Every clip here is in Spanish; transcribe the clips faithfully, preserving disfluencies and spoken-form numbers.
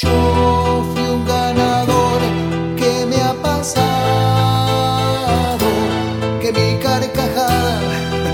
Yo fui un ganador, ¿qué me ha pasado? Que mi carcajada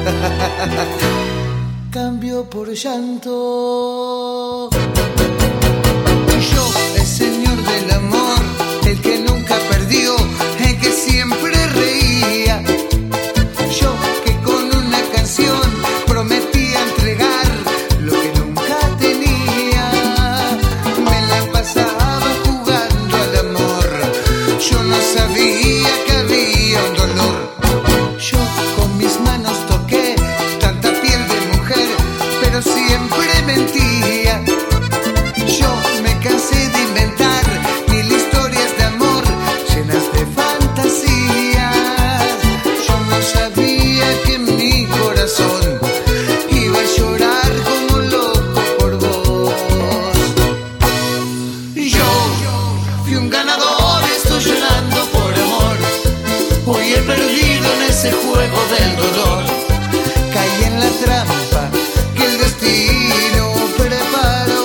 cambió por llanto. Y yo, el señor del amor, el que nunca perdió, el que siempre reía. Yo que con una canción prometía entregar lo que nunca tenía. Me la pasaba jugando al amor, yo no sabía que había un dolor. Yo con mis manos toqué tanta piel de mujer, pero siempre mentía. Yo me cansé de inventar mil historias de amor llenas de fantasías. Yo no sabía que mi corazón iba a llorar como loco por vos. Yo fui un ganador, estoy llorando por amor. Hoy he perdido en ese juego del dolor. Caí en la trampa que el destino preparó.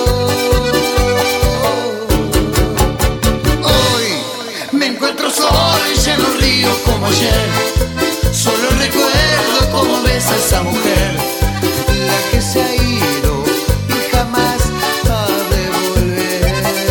Hoy me encuentro solo y ya no río como ayer. Solo recuerdo cómo besa a esa mujer, la que se ha ido y jamás ha de volver.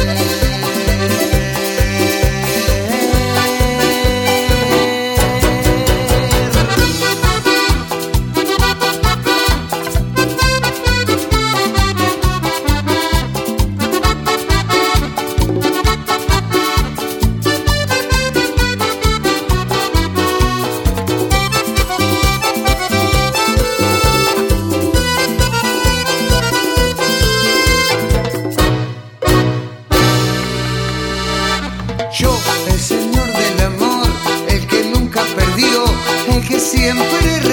Yo, el señor del amor, el que nunca perdió, el que siempre